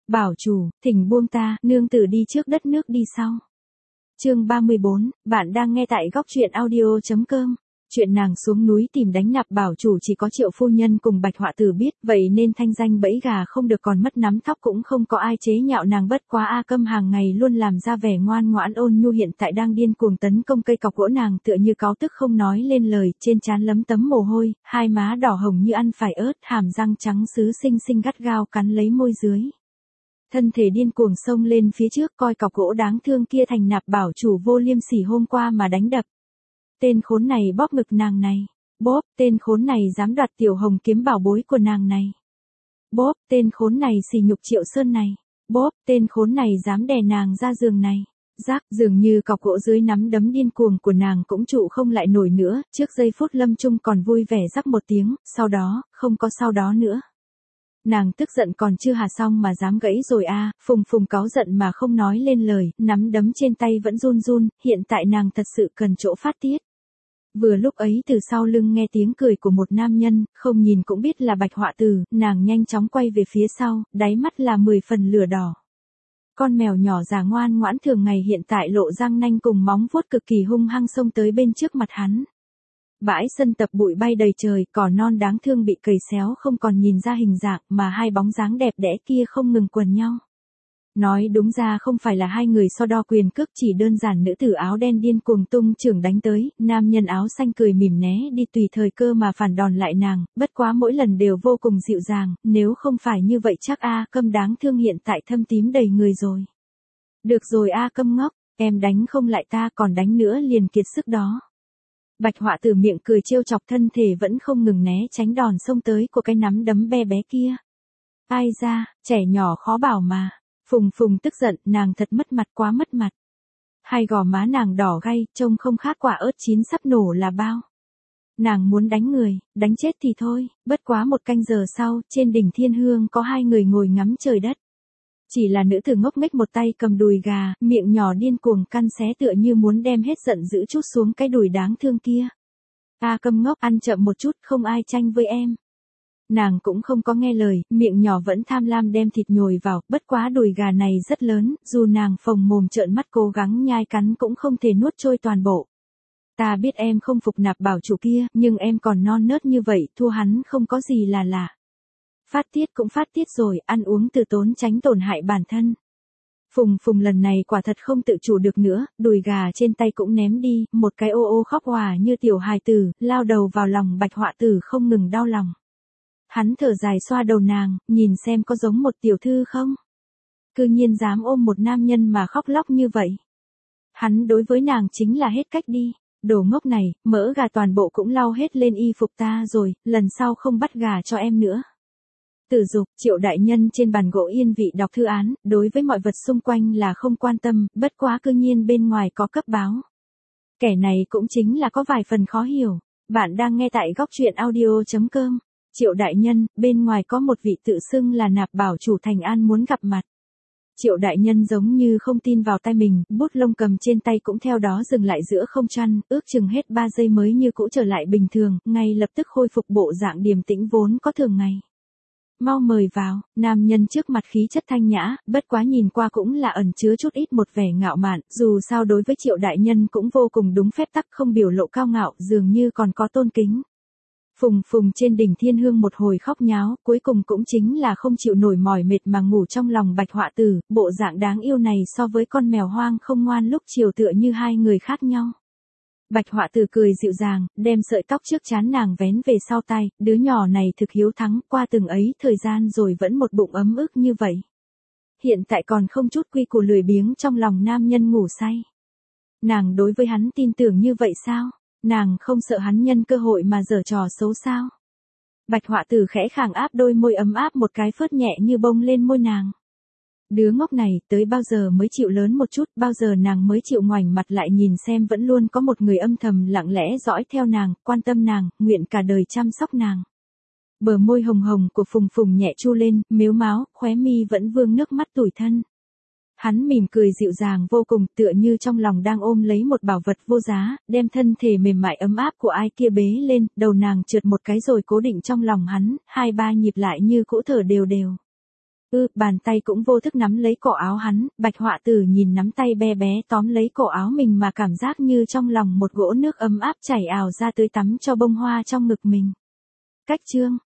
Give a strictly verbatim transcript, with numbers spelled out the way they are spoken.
Bảo chủ, thỉnh buông ta, nương tử đi trước đất nước đi sau. Chương ba mươi bốn, bạn đang nghe tại góc truyện audio.com. Chuyện nàng xuống núi tìm đánh nạp bảo chủ chỉ có Triệu phu nhân cùng Bạch Họa Tử biết, vậy nên thanh danh bẫy gà không được còn mất nắm tóc cũng không có ai chế nhạo nàng, bất quá A Câm hàng ngày luôn làm ra vẻ ngoan ngoãn ôn nhu hiện tại đang điên cuồng tấn công cây cọc gỗ nàng tựa như cáu tức không nói lên lời, trên trán lấm tấm mồ hôi, hai má đỏ hồng như ăn phải ớt, hàm răng trắng sứ xinh xinh gắt gao cắn lấy môi dưới. Thân thể điên cuồng xông lên phía trước coi cọc gỗ đáng thương kia thành nạp bảo chủ vô liêm sỉ hôm qua mà đánh đập. Tên khốn này bóp ngực nàng này. Bóp, tên khốn này dám đoạt tiểu hồng kiếm bảo bối của nàng này. Bóp, tên khốn này sỉ nhục Triệu Sơn này. Bóp, tên khốn này dám đè nàng ra giường này. Rác, dường như cọc gỗ dưới nắm đấm điên cuồng của nàng cũng trụ không lại nổi nữa, trước giây phút lâm chung còn vui vẻ rắc một tiếng, sau đó, không có sau đó nữa. Nàng tức giận còn chưa hà xong mà dám gãy rồi a, à, Phùng Phùng cáu giận mà không nói lên lời, nắm đấm trên tay vẫn run run, hiện tại nàng thật sự cần chỗ phát tiết. Vừa lúc ấy từ sau lưng nghe tiếng cười của một nam nhân, không nhìn cũng biết là Bạch Họa Tử, nàng nhanh chóng quay về phía sau, đáy mắt là mười phần lửa đỏ. Con mèo nhỏ già ngoan ngoãn thường ngày hiện tại lộ răng nanh cùng móng vuốt cực kỳ hung hăng xông tới bên trước mặt hắn. Bãi sân tập bụi bay đầy trời, cỏ non đáng thương bị cầy xéo không còn nhìn ra hình dạng mà hai bóng dáng đẹp đẽ kia không ngừng quần nhau. Nói đúng ra không phải là hai người so đo quyền cước, chỉ đơn giản nữ tử áo đen điên cuồng tung chưởng đánh tới, nam nhân áo xanh cười mỉm né đi tùy thời cơ mà phản đòn lại nàng, bất quá mỗi lần đều vô cùng dịu dàng, nếu không phải như vậy chắc A Câm đáng thương hiện tại thâm tím đầy người rồi. Được rồi A Câm ngốc, em đánh không lại ta còn đánh nữa liền kiệt sức đó. Bạch Họa Tử miệng cười trêu chọc, thân thể vẫn không ngừng né tránh đòn xông tới của cái nắm đấm be bé kia. Ai ra, trẻ nhỏ khó bảo mà. Phùng Phùng tức giận, nàng thật mất mặt, quá mất mặt. Hai gò má nàng đỏ gay, trông không khác quả ớt chín sắp nổ là bao. Nàng muốn đánh người, đánh chết thì thôi, bất quá một canh giờ sau, trên đỉnh Thiên Hương có hai người ngồi ngắm trời đất. Chỉ là nữ tử ngốc nghếch một tay cầm đùi gà, miệng nhỏ điên cuồng căn xé tựa như muốn đem hết giận dữ trút xuống cái đùi đáng thương kia. A Câm ngốc, ăn chậm một chút, không ai tranh với em. Nàng cũng không có nghe lời, miệng nhỏ vẫn tham lam đem thịt nhồi vào, bất quá đùi gà này rất lớn, dù nàng phồng mồm trợn mắt cố gắng nhai cắn cũng không thể nuốt trôi toàn bộ. Ta biết em không phục nạp bảo chủ kia, nhưng em còn non nớt như vậy, thua hắn không có gì là lạ. Phát tiết cũng phát tiết rồi, ăn uống từ tốn tránh tổn hại bản thân. Phùng Phùng lần này quả thật không tự chủ được nữa, đùi gà trên tay cũng ném đi, một cái ô ô khóc hòa như tiểu hài tử, lao đầu vào lòng Bạch Họa Tử không ngừng đau lòng. Hắn thở dài xoa đầu nàng, nhìn xem có giống một tiểu thư không? Cư nhiên dám ôm một nam nhân mà khóc lóc như vậy. Hắn đối với nàng chính là hết cách đi. Đồ ngốc này, mỡ gà toàn bộ cũng lau hết lên y phục ta rồi, lần sau không bắt gà cho em nữa. Tử Dục, Triệu đại nhân trên bàn gỗ yên vị đọc thư án, đối với mọi vật xung quanh là không quan tâm, bất quá cư nhiên bên ngoài có cấp báo. Kẻ này cũng chính là có vài phần khó hiểu. Bạn đang nghe tại góc truyện audio.com. Triệu đại nhân, bên ngoài có một vị tự xưng là nạp bảo chủ Thành An muốn gặp mặt. Triệu đại nhân giống như không tin vào tay mình, bút lông cầm trên tay cũng theo đó dừng lại giữa không trung, ước chừng hết ba giây mới như cũ trở lại bình thường, ngay lập tức khôi phục bộ dạng điềm tĩnh vốn có thường ngày. Mau mời vào, nam nhân trước mặt khí chất thanh nhã, bất quá nhìn qua cũng là ẩn chứa chút ít một vẻ ngạo mạn, dù sao đối với Triệu đại nhân cũng vô cùng đúng phép tắc, không biểu lộ cao ngạo, dường như còn có tôn kính. Phùng Phùng trên đỉnh Thiên Hương một hồi khóc nháo, cuối cùng cũng chính là không chịu nổi mỏi mệt mà ngủ trong lòng Bạch Họa Tử, bộ dạng đáng yêu này so với con mèo hoang không ngoan lúc chiều tựa như hai người khác nhau. Bạch Họa Tử cười dịu dàng, đem sợi tóc trước trán nàng vén về sau tay, đứa nhỏ này thực hiếu thắng, qua từng ấy thời gian rồi vẫn một bụng ấm ức như vậy. Hiện tại còn không chút quy củ lười biếng trong lòng nam nhân ngủ say. Nàng đối với hắn tin tưởng như vậy sao? Nàng không sợ hắn nhân cơ hội mà giở trò xấu sao? Bạch Họa Tử khẽ khàng áp đôi môi ấm áp một cái phớt nhẹ như bông lên môi nàng. Đứa ngốc này, tới bao giờ mới chịu lớn một chút, bao giờ nàng mới chịu ngoảnh mặt lại nhìn xem vẫn luôn có một người âm thầm lặng lẽ dõi theo nàng, quan tâm nàng, nguyện cả đời chăm sóc nàng. Bờ môi hồng hồng của Phùng Phùng nhẹ chu lên, mếu máo, khóe mi vẫn vương nước mắt tủi thân. Hắn mỉm cười dịu dàng vô cùng, tựa như trong lòng đang ôm lấy một bảo vật vô giá, đem thân thể mềm mại ấm áp của ai kia bế lên, đầu nàng trượt một cái rồi cố định trong lòng hắn, hai ba nhịp lại như cỗ thở đều đều. Ư, bàn tay cũng vô thức nắm lấy cổ áo hắn, Bạch Họa Tử nhìn nắm tay bé bé tóm lấy cổ áo mình mà cảm giác như trong lòng một gỗ nước ấm áp chảy ào ra tưới tắm cho bông hoa trong ngực mình. Cách chương